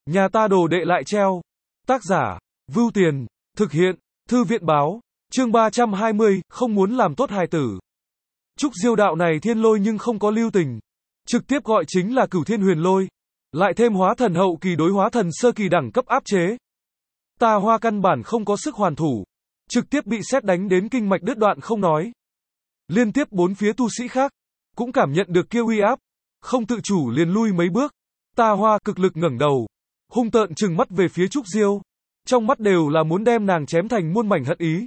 Nhà ta đồ đệ lại treo. Tác giả, Vưu Tiền, thực hiện, Thư viện báo, chương 320, không muốn làm tốt hài tử. Trúc Diêu đạo này thiên lôi nhưng không có lưu tình. Trực tiếp gọi chính là Cửu Thiên Huyền Lôi. Lại thêm hóa thần hậu kỳ đối hóa thần sơ kỳ đẳng cấp áp chế. Ta Hoa căn bản không có sức hoàn thủ. Trực tiếp bị sét đánh đến kinh mạch đứt đoạn không nói. Liên tiếp bốn phía tu sĩ khác cũng cảm nhận được kia uy áp, không tự chủ liền lui mấy bước. Ta Hoa cực lực ngẩng đầu, hung tợn trừng mắt về phía Trúc Diêu, trong mắt đều là muốn đem nàng chém thành muôn mảnh hận ý.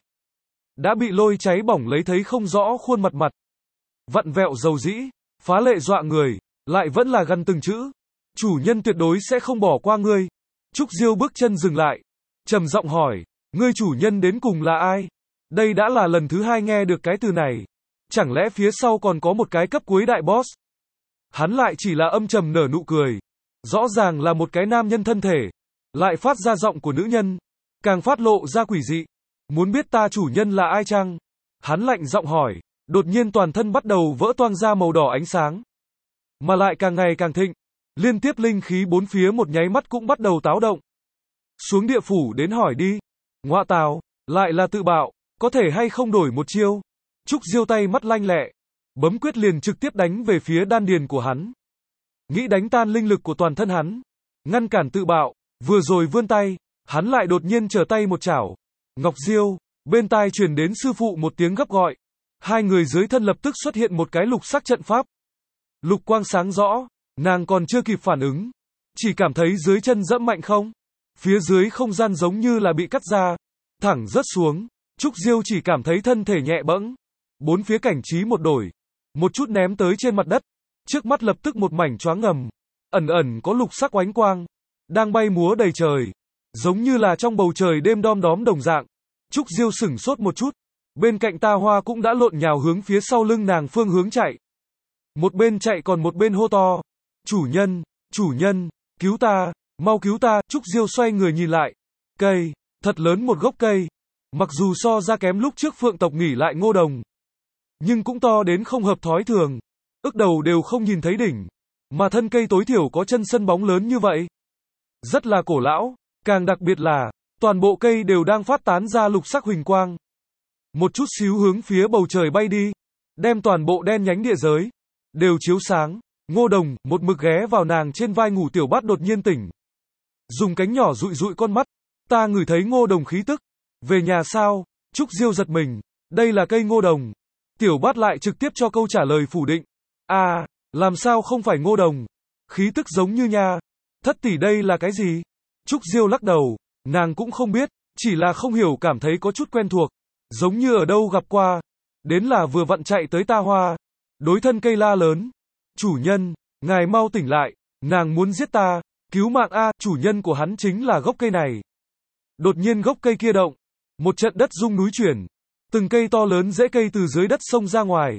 Đã bị lôi cháy bỏng lấy thấy không rõ khuôn mặt mặt, vặn vẹo dầu dĩ, phá lệ dọa người, lại vẫn là gằn từng chữ, chủ nhân tuyệt đối sẽ không bỏ qua ngươi. Trúc Diêu bước chân dừng lại, trầm giọng hỏi, ngươi chủ nhân đến cùng là ai? Đây đã là lần thứ hai nghe được cái từ này. Chẳng lẽ phía sau còn có một cái cấp cuối đại boss? Hắn lại chỉ là âm trầm nở nụ cười. Rõ ràng là một cái nam nhân thân thể, lại phát ra giọng của nữ nhân, càng phát lộ ra quỷ dị. Muốn biết ta chủ nhân là ai chăng? Hắn lạnh giọng hỏi, đột nhiên toàn thân bắt đầu vỡ toang ra màu đỏ ánh sáng. Mà lại càng ngày càng thịnh, liên tiếp linh khí bốn phía một nháy mắt cũng bắt đầu táo động. Xuống địa phủ đến hỏi đi. Ngoạ tào, lại là tự bạo, có thể hay không đổi một chiêu? Trúc Diêu tay mắt lanh lẹ, bấm quyết liền trực tiếp đánh về phía đan điền của hắn. Nghĩ đánh tan linh lực của toàn thân hắn, ngăn cản tự bạo, vừa rồi vươn tay, hắn lại đột nhiên trở tay một chảo. Ngọc Diêu, bên tai truyền đến sư phụ một tiếng gấp gọi. Hai người dưới thân lập tức xuất hiện một cái lục sắc trận pháp. Lục quang sáng rõ, nàng còn chưa kịp phản ứng, chỉ cảm thấy dưới chân dẫm mạnh không. Phía dưới không gian giống như là bị cắt ra, thẳng rớt xuống. Trúc Diêu chỉ cảm thấy thân thể nhẹ bẫng. Bốn phía cảnh trí một đổi, một chút ném tới trên mặt đất. Trước mắt lập tức một mảnh choáng ngầm, ẩn ẩn có lục sắc oánh quang đang bay múa đầy trời, giống như là trong bầu trời đêm đom đóm đồng dạng. Trúc Diêu sửng sốt một chút, bên cạnh Ta Hoa cũng đã lộn nhào hướng phía sau lưng nàng phương hướng chạy. Một bên chạy còn một bên hô to, chủ nhân, cứu ta, mau cứu ta. Trúc Diêu xoay người nhìn lại, cây, thật lớn một gốc cây, mặc dù so ra kém lúc trước Phượng tộc nghỉ lại Ngô Đồng, nhưng cũng to đến không hợp thói thường, ức đầu đều không nhìn thấy đỉnh, mà thân cây tối thiểu có chân sân bóng lớn như vậy. Rất là cổ lão, càng đặc biệt là, toàn bộ cây đều đang phát tán ra lục sắc huỳnh quang. Một chút xíu hướng phía bầu trời bay đi, đem toàn bộ đen nhánh địa giới đều chiếu sáng. Ngô Đồng, một mực ghé vào nàng trên vai ngủ Tiểu Bát đột nhiên tỉnh. Dùng cánh nhỏ dụi dụi con mắt, ta ngửi thấy Ngô Đồng khí tức. Về nhà sao? Trúc Diêu giật mình, đây là cây Ngô Đồng. Tiểu Bát lại trực tiếp cho câu trả lời phủ định. À, làm sao không phải Ngô Đồng? Khí tức giống như nha. Thất tỷ đây là cái gì? Trúc Diêu lắc đầu, nàng cũng không biết, chỉ là không hiểu cảm thấy có chút quen thuộc, giống như ở đâu gặp qua. Đến là vừa vặn chạy tới Ta Hoa, đối thân cây la lớn. Chủ nhân, ngài mau tỉnh lại, nàng muốn giết ta, cứu mạng a. Chủ nhân của hắn chính là gốc cây này. Đột nhiên gốc cây kia động, một trận đất rung núi chuyển, từng cây to lớn rễ cây từ dưới đất xông ra ngoài.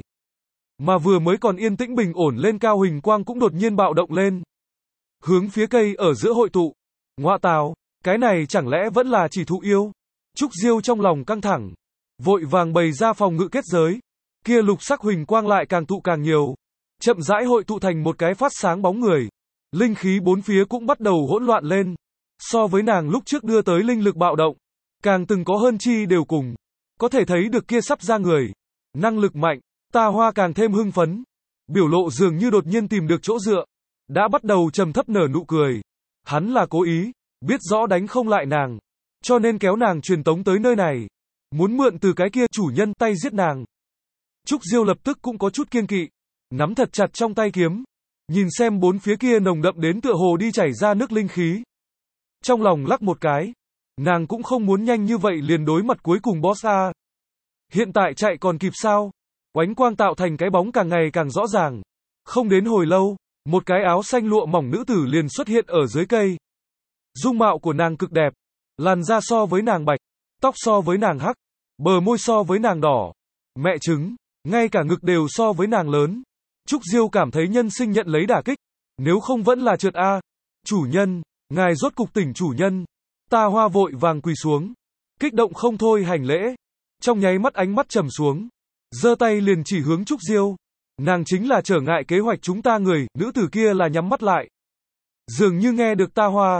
Mà vừa mới còn yên tĩnh bình ổn lên cao huỳnh quang cũng đột nhiên bạo động lên, hướng phía cây ở giữa hội tụ. Ngoạ tào, cái này chẳng lẽ vẫn là chỉ thụ yêu? Trúc Diêu trong lòng căng thẳng, vội vàng bày ra phòng ngự kết giới. Kia lục sắc huỳnh quang lại càng tụ càng nhiều, chậm rãi hội tụ thành một cái phát sáng bóng người. Linh khí bốn phía cũng bắt đầu hỗn loạn lên. So với nàng lúc trước đưa tới linh lực bạo động, càng từng có hơn chi đều cùng. Có thể thấy được kia sắp ra người, năng lực mạnh. Ta Hoa càng thêm hưng phấn, biểu lộ dường như đột nhiên tìm được chỗ dựa, đã bắt đầu trầm thấp nở nụ cười. Hắn là cố ý, biết rõ đánh không lại nàng, cho nên kéo nàng truyền tống tới nơi này, muốn mượn từ cái kia chủ nhân tay giết nàng. Trúc Diêu lập tức cũng có chút kiêng kỵ, nắm thật chặt trong tay kiếm, nhìn xem bốn phía kia nồng đậm đến tựa hồ đi chảy ra nước linh khí. Trong lòng lắc một cái, nàng cũng không muốn nhanh như vậy liền đối mặt cuối cùng boss a. Hiện tại chạy còn kịp sao? Oánh quang tạo thành cái bóng càng ngày càng rõ ràng. Không đến hồi lâu, một cái áo xanh lụa mỏng nữ tử liền xuất hiện ở dưới cây. Dung mạo của nàng cực đẹp, làn da so với nàng bạch, tóc so với nàng hắc, bờ môi so với nàng đỏ. Mẹ chứng, ngay cả ngực đều so với nàng lớn. Trúc Diêu cảm thấy nhân sinh nhận lấy đả kích, nếu không vẫn là trượt a. Chủ nhân, ngài rốt cục tỉnh chủ nhân. Ta Hoa vội vàng quỳ xuống, kích động không thôi hành lễ. Trong nháy mắt ánh mắt trầm xuống, giơ tay liền chỉ hướng Trúc Diêu. Nàng chính là trở ngại kế hoạch chúng ta người. Nữ tử kia là nhắm mắt lại, dường như nghe được Ta Hoa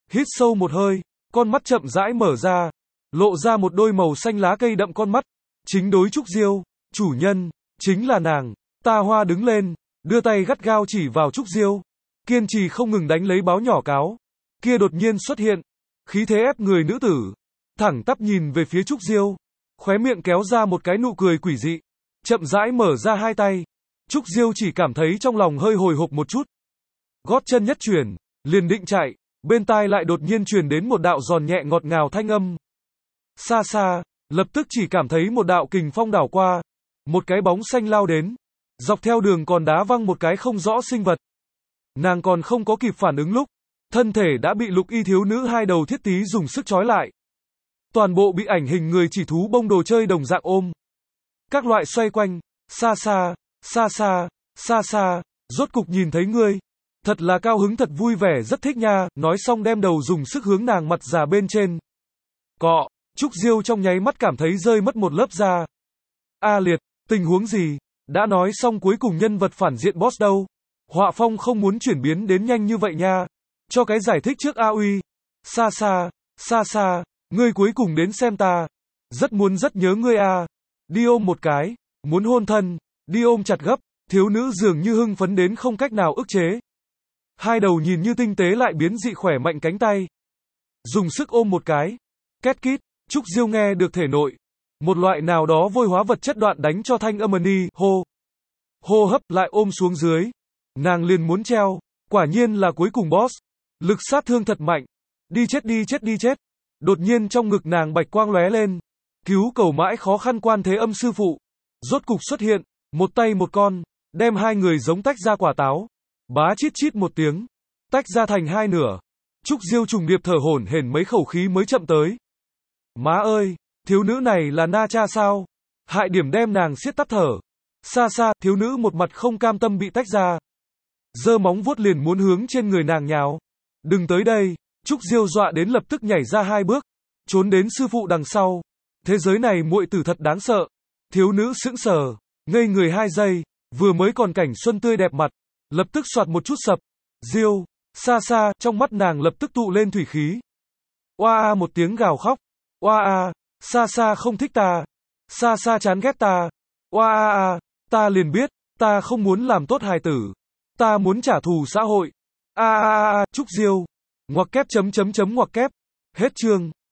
Hít sâu một hơi, con mắt chậm rãi mở ra, lộ ra một đôi màu xanh lá cây đậm con mắt. Chính đối Trúc Diêu, chủ nhân, chính là nàng. Ta Hoa đứng lên, đưa tay gắt gao chỉ vào Trúc Diêu, kiên trì không ngừng đánh lấy báo nhỏ cáo. Kia đột nhiên xuất hiện, khí thế ép người nữ tử, thẳng tắp nhìn về phía Trúc Diêu, khóe miệng kéo ra một cái nụ cười quỷ dị, chậm rãi mở ra hai tay. Trúc Diêu chỉ cảm thấy trong lòng hơi hồi hộp một chút. Gót chân nhất chuyển, liền định chạy, bên tai lại đột nhiên truyền đến một đạo giòn nhẹ ngọt ngào thanh âm. Xa xa, lập tức chỉ cảm thấy một đạo kình phong đảo qua, một cái bóng xanh lao đến, dọc theo đường còn đá văng một cái không rõ sinh vật. Nàng còn không có kịp phản ứng lúc, thân thể đã bị Lục Y thiếu nữ hai đầu thiết tí dùng sức trói lại. Toàn bộ bị ảnh hình người chỉ thú bông đồ chơi đồng dạng ôm. Các loại xoay quanh, xa xa, xa xa, xa xa, rốt cục nhìn thấy ngươi. Thật là cao hứng, thật vui vẻ, rất thích nha, nói xong đem đầu dùng sức hướng nàng mặt già bên trên. Cọ, Trúc Diêu trong nháy mắt cảm thấy rơi mất một lớp da. A liệt, tình huống gì? Đã nói xong cuối cùng nhân vật phản diện boss đâu? Họa phong không muốn chuyển biến đến nhanh như vậy nha. Cho cái giải thích trước A Uy. Xa xa, xa xa, ngươi cuối cùng đến xem ta. Rất muốn rất nhớ ngươi a. Đi ôm một cái, muốn hôn thân, đi ôm chặt gấp, thiếu nữ dường như hưng phấn đến không cách nào ức chế. Hai đầu nhìn như tinh tế lại biến dị khỏe mạnh cánh tay. Dùng sức ôm một cái. Két kít, Trúc Diêu nghe được thể nội. Một loại nào đó vôi hóa vật chất đoạn đánh cho thanh âm đi, hô hấp lại ôm xuống dưới. Nàng liền muốn treo, quả nhiên là cuối cùng boss. Lực sát thương thật mạnh. Đi chết đi chết đi chết. Đột nhiên trong ngực nàng bạch quang lóe lên. Cứu cầu mãi khó khăn Quan Thế Âm sư phụ. Rốt cục xuất hiện, một tay một con, đem hai người giống tách ra quả táo. Bá chít chít một tiếng, tách ra thành hai nửa. Trúc Diêu trùng điệp thở hổn hển mấy khẩu khí mới chậm tới. Má ơi, thiếu nữ này là Na Cha sao? Hại điểm đem nàng siết tắt thở. Xa xa, thiếu nữ một mặt không cam tâm bị tách ra. Giơ móng vuốt liền muốn hướng trên người nàng nhào. Đừng tới đây, Trúc Diêu dọa đến lập tức nhảy ra hai bước, trốn đến sư phụ đằng sau. Thế giới này muội tử thật đáng sợ. Thiếu nữ sững sờ, ngây người 2 giây, vừa mới còn cảnh xuân tươi đẹp mặt, lập tức soạt một chút sập. Diêu, xa xa, trong mắt nàng lập tức tụ lên thủy khí. Oa a một tiếng gào khóc. Oa a, xa xa không thích ta. Xa xa chán ghét ta. Oa a a, ta liền biết, ta không muốn làm tốt hài tử. Ta muốn trả thù xã hội. A a a, Trúc Diêu. Ngoặc kép chấm chấm chấm ngoặc kép. Hết chương.